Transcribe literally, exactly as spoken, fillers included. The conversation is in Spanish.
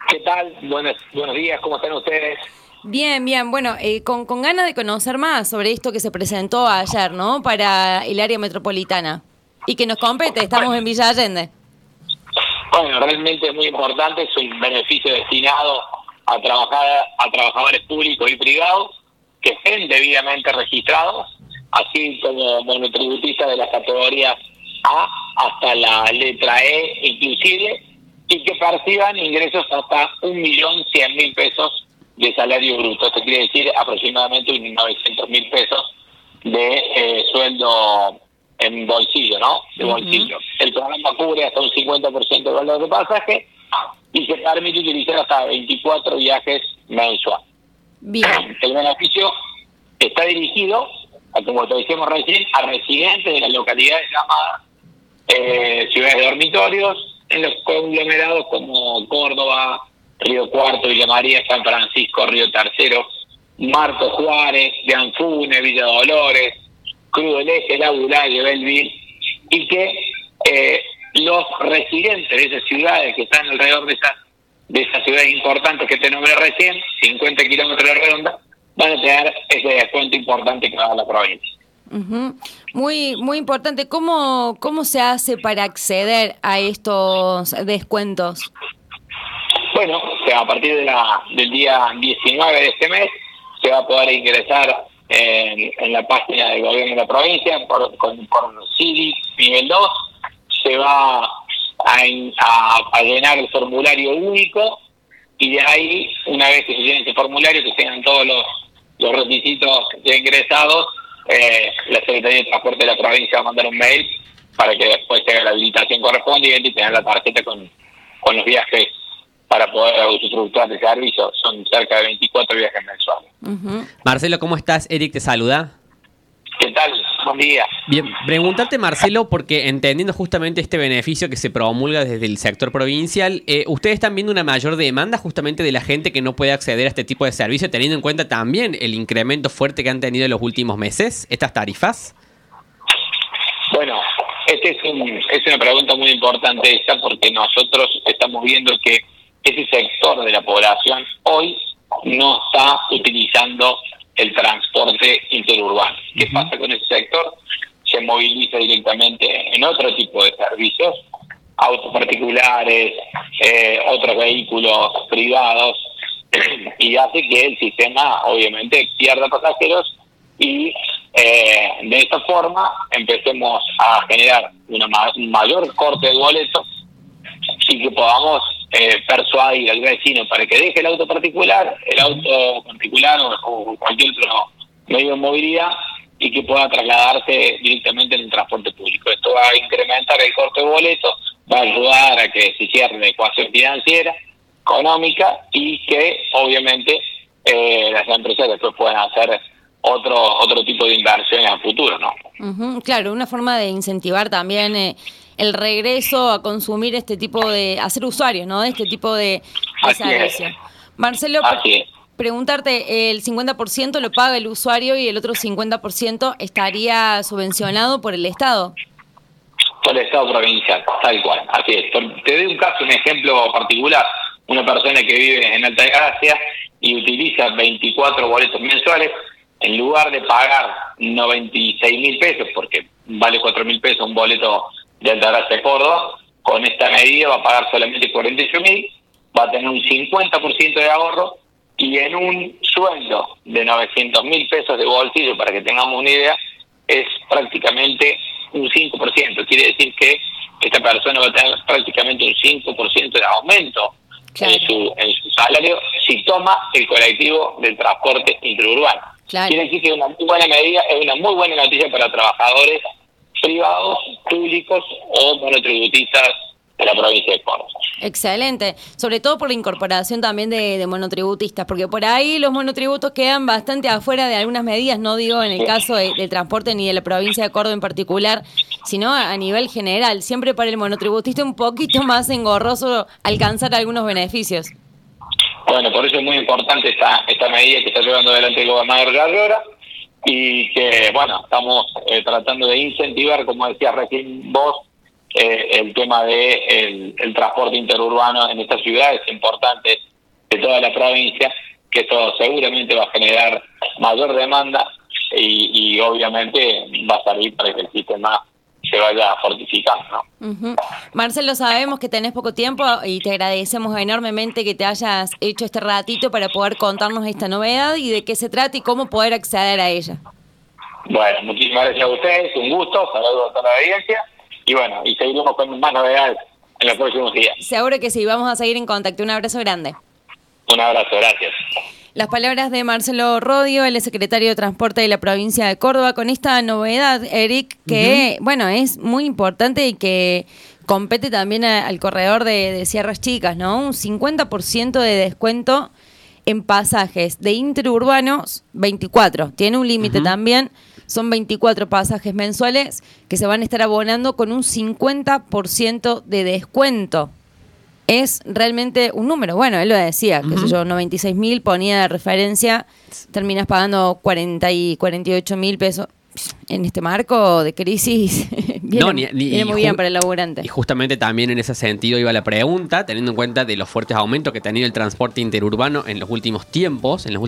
¿Qué tal? Buenos, buenos días, ¿cómo están ustedes? Bien, bien. Bueno, eh, con, con ganas de conocer más sobre esto que se presentó ayer, ¿no? Para el área metropolitana. Y que nos compete, estamos en Villa Allende. Bueno, realmente es muy importante, es un beneficio destinado a trabajar a trabajadores públicos y privados que estén debidamente registrados, así como monotributistas de las categorías A hasta la letra E inclusive, y que perciban ingresos hasta un millón cien mil pesos de salario bruto. Esto quiere decir aproximadamente unos novecientos mil pesos de eh, sueldo en bolsillo, ¿no? De bolsillo. Uh-huh. El programa cubre hasta un cincuenta por ciento del valor de pasaje y se permite utilizar hasta veinticuatro viajes mensuales. Bien. El beneficio está dirigido, a, como te decíamos recién, a residentes de las localidades llamadas eh, ciudades de dormitorios, en los conglomerados como Córdoba, Río Cuarto, Villa María, San Francisco, Río Tercero, Marcos Juárez, de Anfunes, Villa Dolores, Cruz del Eje, La Bulaye, Belleville, y que eh, los residentes de esas ciudades que están alrededor de esas, de esas ciudades importantes que te nombré recién, cincuenta kilómetros de redonda, van a tener ese descuento importante que va a la provincia. Uh-huh. Muy, muy importante. ¿Cómo, cómo se hace para acceder a estos descuentos? Bueno, o sea, a partir de la, del día diecinueve de este mes se va a poder ingresar en, en la página del gobierno de la provincia por, con, por C I D I nivel dos, se va a, a, a llenar el formulario único y de ahí, una vez que se llene ese formulario, que tengan todos los, los requisitos ya ingresados, eh, la Secretaría de Transporte de la provincia va a mandar un mail para que después se haga la habilitación correspondiente y tengan la tarjeta con, con los viajes para poder usufructuar de servicio. Son cerca de veinticuatro viajes mensuales. Uh-huh. Marcelo, ¿cómo estás? Eric te saluda. ¿Qué tal? Buen día. Bien, preguntarte, Marcelo, porque entendiendo justamente este beneficio que se promulga desde el sector provincial, eh, ¿ustedes están viendo una mayor demanda justamente de la gente que no puede acceder a este tipo de servicio, teniendo en cuenta también el incremento fuerte que han tenido en los últimos meses, estas tarifas? Bueno, esta es, un, es una pregunta muy importante esa, porque nosotros estamos viendo que ese sector de la población hoy no está utilizando el transporte interurbano. ¿Qué uh-huh. pasa con ese sector? Se moviliza directamente en otro tipo de servicios, autos particulares, eh, otros vehículos privados, y hace que el sistema obviamente pierda pasajeros y eh, de esta forma empecemos a generar una ma- un mayor corte de boletos y que podamos eh, persuadir al vecino para que deje el auto particular, el auto particular o, o cualquier otro medio de movilidad y que pueda trasladarse directamente en el transporte público. Esto va a incrementar el corte de boletos, va a ayudar a que se cierre la ecuación financiera, económica y que obviamente eh, las empresas después puedan hacer otro otro tipo de inversiones a futuro, ¿no? Uh-huh. Claro, una forma de incentivar también eh, el regreso a consumir este tipo de, a ser usuarios, ¿no? De este tipo de, de servicio. Marcelo, pre- preguntarte, ¿el cincuenta por ciento lo paga el usuario y el otro cincuenta por ciento estaría subvencionado por el Estado? Por el Estado provincial, tal cual, así es. Te doy un caso, un ejemplo particular. Una persona que vive en Altagracia y utiliza veinticuatro boletos mensuales, en lugar de pagar noventa y seis mil pesos, porque vale cuatro mil pesos un boleto de Altagracia a Córdoba, con esta medida va a pagar solamente cuarenta y ocho mil, va a tener un cincuenta por ciento de ahorro y en un sueldo de novecientos mil pesos de bolsillo, para que tengamos una idea, es prácticamente un cinco por ciento. Quiere decir que esta persona va a tener prácticamente un cinco por ciento de aumento claro. en, su, en su salario si toma el colectivo del transporte interurbano. Claro. Quiere decir que es una muy buena medida, es una muy buena noticia para trabajadores privados, públicos o monotributistas de la provincia de Córdoba. Excelente, sobre todo por la incorporación también de, de monotributistas, porque por ahí los monotributos quedan bastante afuera de algunas medidas, no digo en el caso de, del transporte ni de la provincia de Córdoba en particular, sino a, a nivel general. Siempre para el monotributista un poquito más engorroso alcanzar algunos beneficios. Bueno, por eso es muy importante esta, esta medida que está llevando adelante el gobernador Garrora y que, bueno, estamos eh, tratando de incentivar, como decías recién vos, eh, el tema de el, el transporte interurbano en esta ciudad es importante de toda la provincia, que eso seguramente va a generar mayor demanda y, y obviamente va a servir para que el sistema se vaya fortificando, ¿no? Uh-huh. Marcelo, sabemos que tenés poco tiempo y te agradecemos enormemente que te hayas hecho este ratito para poder contarnos esta novedad y de qué se trata y cómo poder acceder a ella. Bueno, muchísimas gracias a ustedes, un gusto, saludos a toda la audiencia y bueno, y seguiremos con más novedades en los próximos días. Seguro que sí, vamos a seguir en contacto. Un abrazo grande. Un abrazo, gracias. Las palabras de Marcelo Rodio, el secretario de Transporte de la provincia de Córdoba, con esta novedad, Eric, que uh-huh. bueno, es muy importante y que compete también a, al corredor de, de Sierras Chicas, ¿no? Un cincuenta por ciento de descuento en pasajes de interurbanos, veinticuatro. Tiene un límite uh-huh. también, son veinticuatro pasajes mensuales que se van a estar abonando con un cincuenta por ciento de descuento. Es realmente un número. Bueno, él lo decía, uh-huh. qué sé yo, noventa y seis mil ponía de referencia, terminas pagando cuarenta y cuarenta y ocho mil pesos. En este marco de crisis, viene, no, ni, ni, viene muy ju- bien para el laburante. Y justamente también en ese sentido iba la pregunta, teniendo en cuenta de los fuertes aumentos que ha tenido el transporte interurbano en los últimos tiempos, en los